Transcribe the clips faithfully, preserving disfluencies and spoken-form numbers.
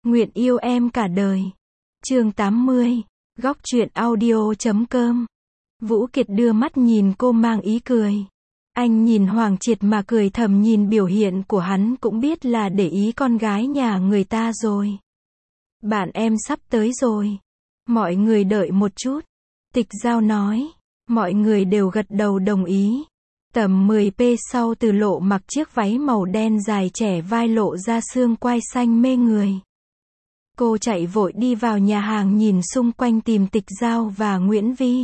Nguyện yêu em cả đời. Chương tám mươi. Góc truyện audio chấm com. Vũ Kiệt đưa mắt nhìn cô mang ý cười. Anh nhìn Hoàng Triệt mà cười thầm, nhìn biểu hiện của hắn cũng biết là để ý con gái nhà người ta rồi. Bạn em sắp tới rồi. Mọi người đợi một chút. Tịch Giao nói. Mọi người đều gật đầu đồng ý. Tầm mười phút sau Từ Lộ mặc chiếc váy màu đen dài trẻ vai lộ ra xương quai xanh mê người. Cô chạy vội đi vào nhà hàng, nhìn xung quanh tìm Tịch Giao và Nguyễn Vi.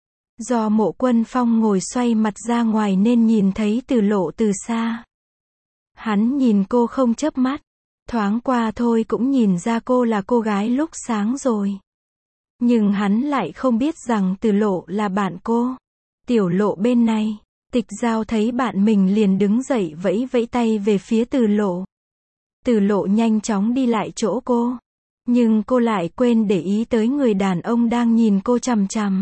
Do Mộ Quân Phong ngồi xoay mặt ra ngoài nên nhìn thấy Từ Lộ từ xa. Hắn nhìn cô không chớp mắt. Thoáng qua thôi cũng nhìn ra cô là cô gái lúc sáng rồi. Nhưng hắn lại không biết rằng Từ Lộ là bạn cô. Tiểu Lộ bên này. Tịch Giao thấy bạn mình liền đứng dậy vẫy vẫy tay về phía Từ Lộ. Từ Lộ nhanh chóng đi lại chỗ cô. Nhưng cô lại quên để ý tới người đàn ông đang nhìn cô chằm chằm.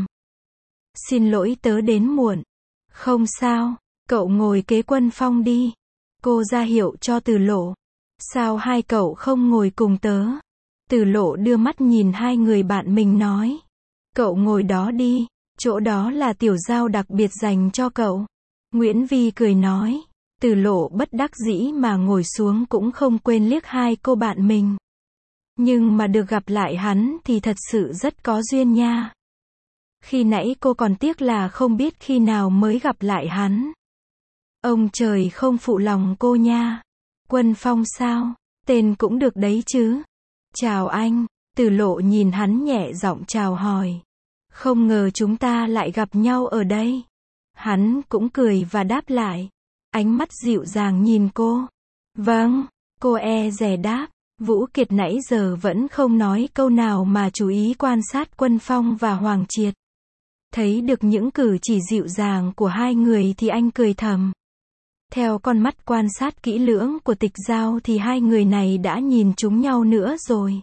Xin lỗi, tớ đến muộn. Không sao, cậu ngồi kế Quân Phong đi. Cô ra hiệu cho Từ Lộ. Sao hai cậu không ngồi cùng tớ? Từ Lộ đưa mắt nhìn hai người bạn mình nói. Cậu ngồi đó đi, chỗ đó là tiểu giao đặc biệt dành cho cậu. Nguyễn Vi cười nói. Từ Lộ bất đắc dĩ mà ngồi xuống, cũng không quên liếc hai cô bạn mình. Nhưng mà được gặp lại hắn thì thật sự rất có duyên nha. Khi nãy cô còn tiếc là không biết khi nào mới gặp lại hắn. Ông trời không phụ lòng cô nha. Quân Phong sao? Tên cũng được đấy chứ. Chào anh. Từ Lộ nhìn hắn nhẹ giọng chào hỏi. Không ngờ chúng ta lại gặp nhau ở đây. Hắn cũng cười và đáp lại. Ánh mắt dịu dàng nhìn cô. Vâng. Cô e dè đáp. Vũ Kiệt nãy giờ vẫn không nói câu nào mà chú ý quan sát Quân Phong và Hoàng Triệt. Thấy được những cử chỉ dịu dàng của hai người thì anh cười thầm. Theo con mắt quan sát kỹ lưỡng của Tịch Giao thì hai người này đã nhìn trúng nhau nữa rồi.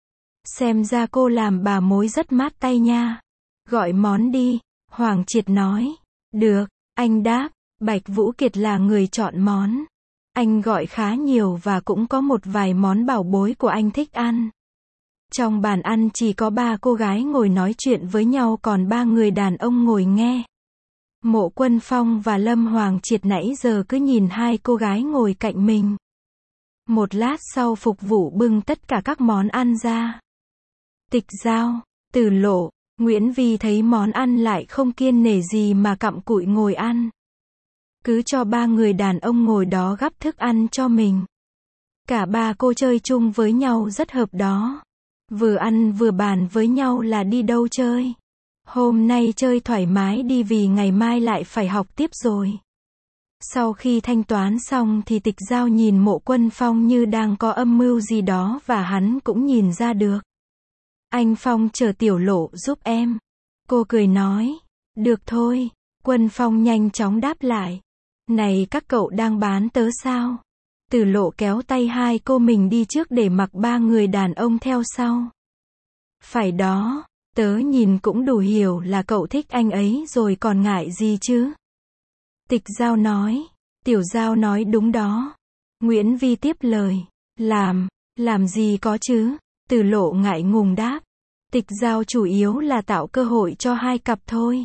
Xem ra cô làm bà mối rất mát tay nha. Gọi món đi, Hoàng Triệt nói. Được, anh đáp. Bạch Vũ Kiệt là người chọn món. Anh gọi khá nhiều và cũng có một vài món bảo bối của anh thích ăn. Trong bàn ăn chỉ có ba cô gái ngồi nói chuyện với nhau, còn ba người đàn ông ngồi nghe. Mộ Quân Phong và Lâm Hoàng Triệt nãy giờ cứ nhìn hai cô gái ngồi cạnh mình. Một lát sau phục vụ bưng tất cả các món ăn ra. Tịch Giao, Từ Lộ, Nguyễn Vi thấy món ăn lại không kiêng nể gì mà cặm cụi ngồi ăn. Cứ cho ba người đàn ông ngồi đó gắp thức ăn cho mình. Cả ba cô chơi chung với nhau rất hợp đó. Vừa ăn vừa bàn với nhau là đi đâu chơi. Hôm nay chơi thoải mái đi vì ngày mai lại phải học tiếp rồi. Sau khi thanh toán xong thì Tịch Giao nhìn Mộ Quân Phong như đang có âm mưu gì đó và hắn cũng nhìn ra được. Anh Phong chờ Tiểu Lộ giúp em. Cô cười nói. Được thôi. Quân Phong nhanh chóng đáp lại. Này, các cậu đang bán tớ sao? Từ Lộ kéo tay hai cô mình đi trước để mặc ba người đàn ông theo sau. Phải đó, tớ nhìn cũng đủ hiểu là cậu thích anh ấy rồi còn ngại gì chứ? Tịch Giao nói. Tiểu Giao nói đúng đó. Nguyễn Vi tiếp lời. Làm, làm gì có chứ? Từ Lộ ngại ngùng đáp. Tịch Giao chủ yếu là tạo cơ hội cho hai cặp thôi.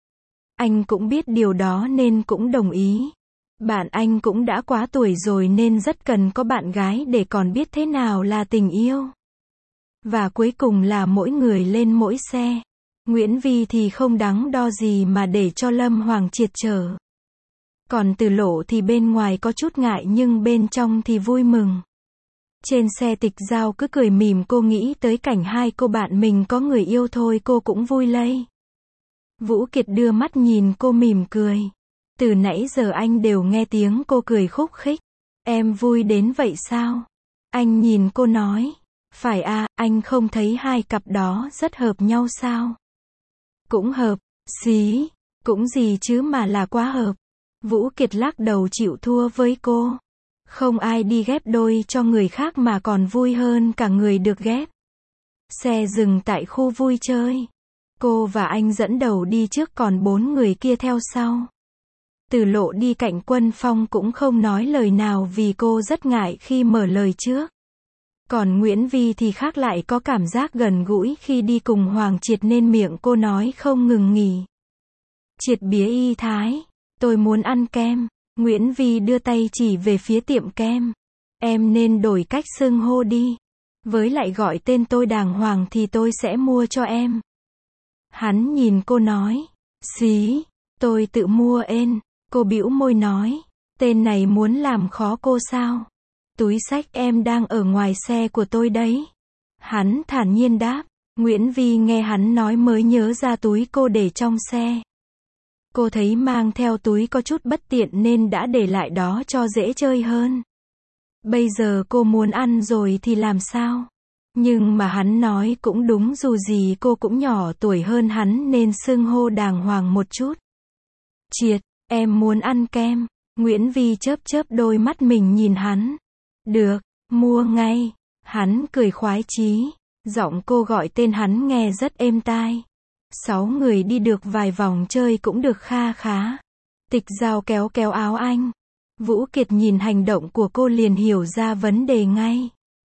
Anh cũng biết điều đó nên cũng đồng ý. Bạn anh cũng đã quá tuổi rồi nên rất cần có bạn gái để còn biết thế nào là tình yêu. Và cuối cùng là mỗi người lên mỗi xe. Nguyễn Vi thì không đắn đo gì mà để cho Lâm Hoàng Triệt chở. Còn Từ Lộ thì bên ngoài có chút ngại nhưng bên trong thì vui mừng. Trên xe Tịch Giao cứ cười mỉm, cô nghĩ tới cảnh hai cô bạn mình có người yêu thôi cô cũng vui lây. Vũ Kiệt đưa mắt nhìn cô mỉm cười. Từ nãy giờ anh đều nghe tiếng cô cười khúc khích. Em vui đến vậy sao? Anh nhìn cô nói. Phải à, anh không thấy hai cặp đó rất hợp nhau sao? Cũng hợp, xí, cũng gì chứ mà là quá hợp. Vũ Kiệt lắc đầu chịu thua với cô. Không ai đi ghép đôi cho người khác mà còn vui hơn cả người được ghép. Xe dừng tại khu vui chơi. Cô và anh dẫn đầu đi trước còn bốn người kia theo sau. Từ Lộ đi cạnh Quân Phong cũng không nói lời nào vì cô rất ngại khi mở lời trước. Còn Nguyễn Vi thì khác, lại có cảm giác gần gũi khi đi cùng Hoàng Triệt nên miệng cô nói không ngừng nghỉ. Triệt bía y thái, tôi muốn ăn kem. Nguyễn Vi đưa tay chỉ về phía tiệm kem. Em nên đổi cách xưng hô đi. Với lại gọi tên tôi đàng hoàng thì tôi sẽ mua cho em. Hắn nhìn cô nói. Xí, tôi tự mua ên. Cô bĩu môi nói. Tên này muốn làm khó cô sao? Túi xách em đang ở ngoài xe của tôi đấy. Hắn thản nhiên đáp. Nguyễn Vi nghe hắn nói mới nhớ ra túi cô để trong xe. Cô thấy mang theo túi có chút bất tiện nên đã để lại đó cho dễ chơi hơn. Bây giờ cô muốn ăn rồi thì làm sao? Nhưng mà hắn nói cũng đúng, dù gì cô cũng nhỏ tuổi hơn hắn nên xưng hô đàng hoàng một chút. Triệt, em muốn ăn kem. Nguyễn Vi chớp chớp đôi mắt mình nhìn hắn. Được, mua ngay. Hắn cười khoái chí. Giọng cô gọi tên hắn nghe rất êm tai. Sáu người đi được vài vòng chơi cũng được kha khá. Tịch Giao kéo kéo áo anh. Vũ Kiệt nhìn hành động của cô liền hiểu ra vấn đề ngay.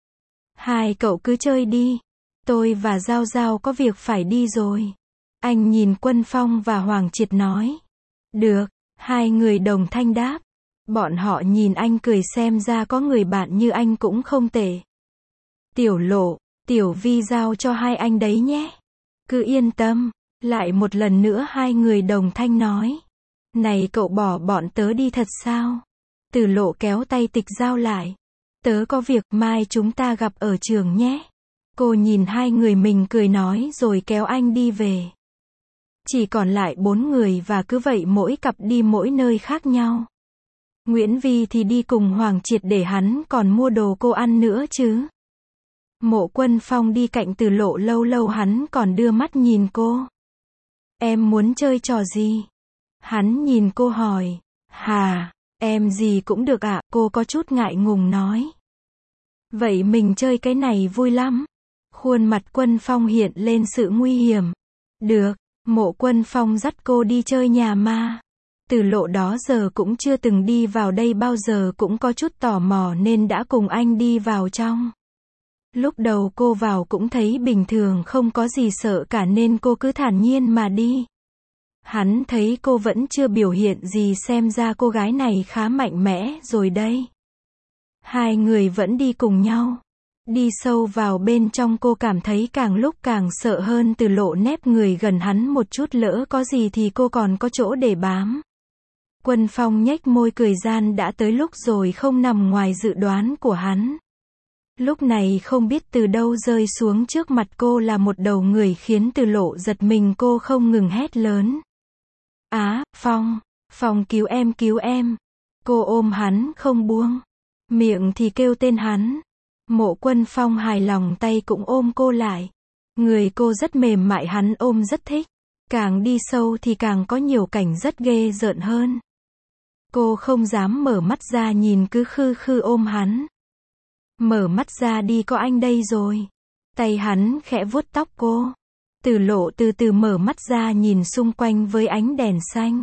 Hai cậu cứ chơi đi. Tôi và Giao Giao có việc phải đi rồi. Anh nhìn Quân Phong và Hoàng Triệt nói. Được, hai người đồng thanh đáp. Bọn họ nhìn anh cười, xem ra có người bạn như anh cũng không tệ. Tiểu Lộ, Tiểu Vi giao cho hai anh đấy nhé. Cứ yên tâm. Lại một lần nữa hai người đồng thanh nói. Này cậu bỏ bọn tớ đi thật sao? Từ Lộ kéo tay Tịch Giao lại. Tớ có việc, mai chúng ta gặp ở trường nhé. Cô nhìn hai người mình cười nói rồi kéo anh đi về. Chỉ còn lại bốn người và cứ vậy mỗi cặp đi mỗi nơi khác nhau. Nguyễn Vi thì đi cùng Hoàng Triệt để hắn còn mua đồ cô ăn nữa chứ. Mộ Quân Phong đi cạnh Từ Lộ lâu lâu hắn còn đưa mắt nhìn cô. Em muốn chơi trò gì? Hắn nhìn cô hỏi. Hà, em gì cũng được ạ, cô có chút ngại ngùng nói. Vậy mình chơi cái này vui lắm. Khuôn mặt Quân Phong hiện lên sự nguy hiểm. Được, Mộ Quân Phong dắt cô đi chơi nhà ma. Từ Lộ đó giờ cũng chưa từng đi vào đây bao giờ, cũng có chút tò mò nên đã cùng anh đi vào trong. Lúc đầu cô vào cũng thấy bình thường, không có gì sợ cả nên cô cứ thản nhiên mà đi. Hắn thấy cô vẫn chưa biểu hiện gì, xem ra cô gái này khá mạnh mẽ rồi đây. Hai người vẫn đi cùng nhau. Đi sâu vào bên trong cô cảm thấy càng lúc càng sợ hơn. Từ Lộ nép người gần hắn một chút, lỡ có gì thì cô còn có chỗ để bám. Quân Phong nhếch môi cười gian, đã tới lúc rồi, không nằm ngoài dự đoán của hắn. Lúc này không biết từ đâu rơi xuống trước mặt cô là một đầu người khiến Từ Lộ giật mình, cô không ngừng hét lớn. Á, Phong, Phong cứu em, cứu em. Cô ôm hắn không buông. Miệng thì kêu tên hắn. Mộ Quân Phong hài lòng, tay cũng ôm cô lại. Người cô rất mềm mại, hắn ôm rất thích. Càng đi sâu thì càng có nhiều cảnh rất ghê rợn hơn. Cô không dám mở mắt ra nhìn, cứ khư khư ôm hắn. Mở mắt ra đi, có anh đây rồi. Tay hắn khẽ vuốt tóc cô. Từ Lộ từ từ mở mắt ra nhìn xung quanh với ánh đèn xanh.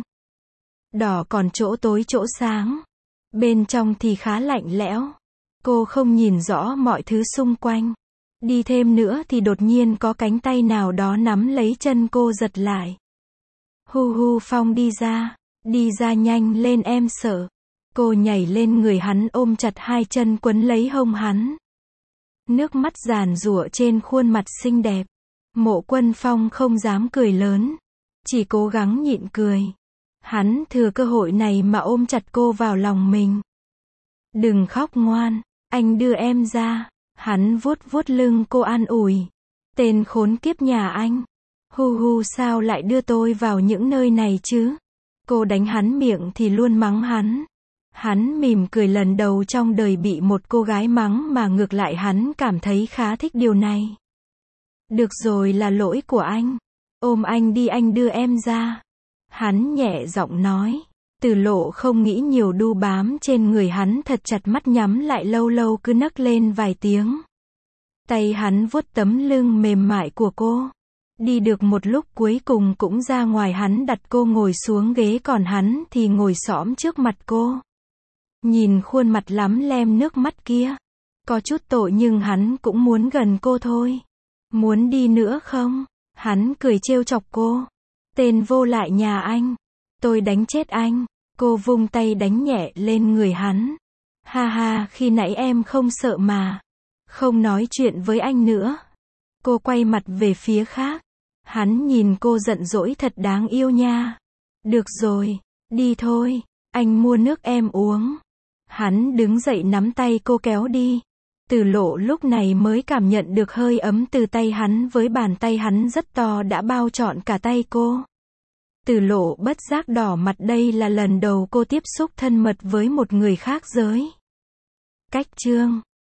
Đỏ còn chỗ tối chỗ sáng. Bên trong thì khá lạnh lẽo. Cô không nhìn rõ mọi thứ xung quanh. Đi thêm nữa thì đột nhiên có cánh tay nào đó nắm lấy chân cô giật lại. Hu hu, Phong đi ra. Đi ra nhanh lên, em sợ. Cô nhảy lên người hắn, ôm chặt hai chân quấn lấy hông hắn. Nước mắt giàn giụa trên khuôn mặt xinh đẹp. Mộ Quân Phong không dám cười lớn. Chỉ cố gắng nhịn cười. Hắn thừa cơ hội này mà ôm chặt cô vào lòng mình. Đừng khóc ngoan, anh đưa em ra. Hắn vuốt vuốt lưng cô an ủi. Tên khốn kiếp nhà anh. Hu hu, sao lại đưa tôi vào những nơi này chứ? Cô đánh hắn, miệng thì luôn mắng hắn. Hắn mỉm cười, lần đầu trong đời bị một cô gái mắng mà ngược lại hắn cảm thấy khá thích điều này. Được rồi, là lỗi của anh. Ôm anh đi, anh đưa em ra. Hắn nhẹ giọng nói. Từ Lộ không nghĩ nhiều, đu bám trên người hắn thật chặt, mắt nhắm lại lâu lâu cứ nấc lên vài tiếng. Tay hắn vuốt tấm lưng mềm mại của cô. Đi được một lúc cuối cùng cũng ra ngoài, hắn đặt cô ngồi xuống ghế, còn hắn thì ngồi xõm trước mặt cô. Nhìn khuôn mặt lắm lem nước mắt kia. Có chút tội nhưng hắn cũng muốn gần cô thôi. Muốn đi nữa không? Hắn cười trêu chọc cô. Tên vô lại nhà anh. Tôi đánh chết anh. Cô vung tay đánh nhẹ lên người hắn. Ha ha, khi nãy em không sợ mà. Không nói chuyện với anh nữa. Cô quay mặt về phía khác. Hắn nhìn cô giận dỗi thật đáng yêu nha. Được rồi, đi thôi, anh mua nước em uống. Hắn đứng dậy nắm tay cô kéo đi. Từ Lộ lúc này mới cảm nhận được hơi ấm từ tay hắn, với bàn tay hắn rất to đã bao trọn cả tay cô. Từ Lộ bất giác đỏ mặt, đây là lần đầu cô tiếp xúc thân mật với một người khác giới. Cách chương